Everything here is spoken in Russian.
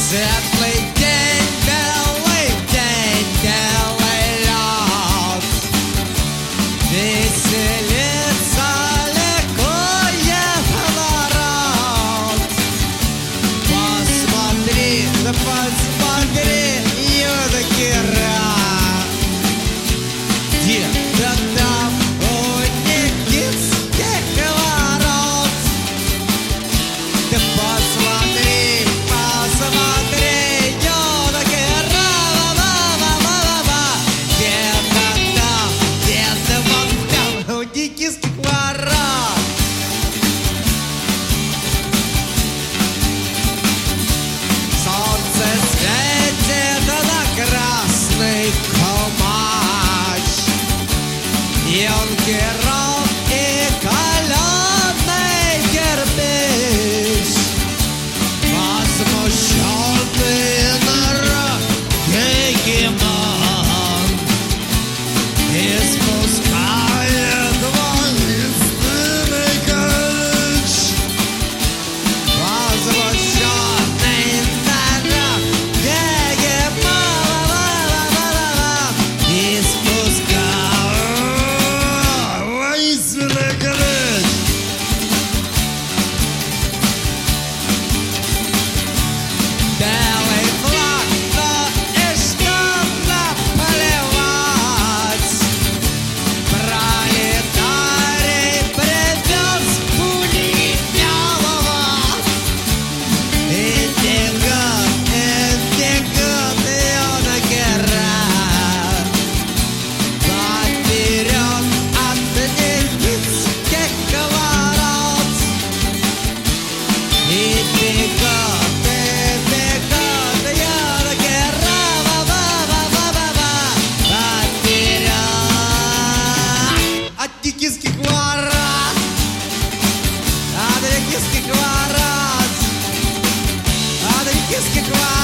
Светлый день, белый лед, веселится, ликует народ. Посмотри, да посмотри, юный рад. Где-то там у Никитских ворот. Да посмотри, посмотри, юный рад. Где-то там, где-то вон там у Никитских ворот. Солнце светит на красный калмач, юнкеров и каленый кирпич. Возмущенный народ гегемон испускает воинственный ключ. Возмущенный народ гегемон испускает воинственный ключ. Белый флаг, но и что наплевать. Пролетарий привез пулеметного. Индигот, юный рад. Поперек от Никитских ворот. Индигот, юный рад. Поперек от Никитских ворот. От Никитских ворот. От Никитских ворот.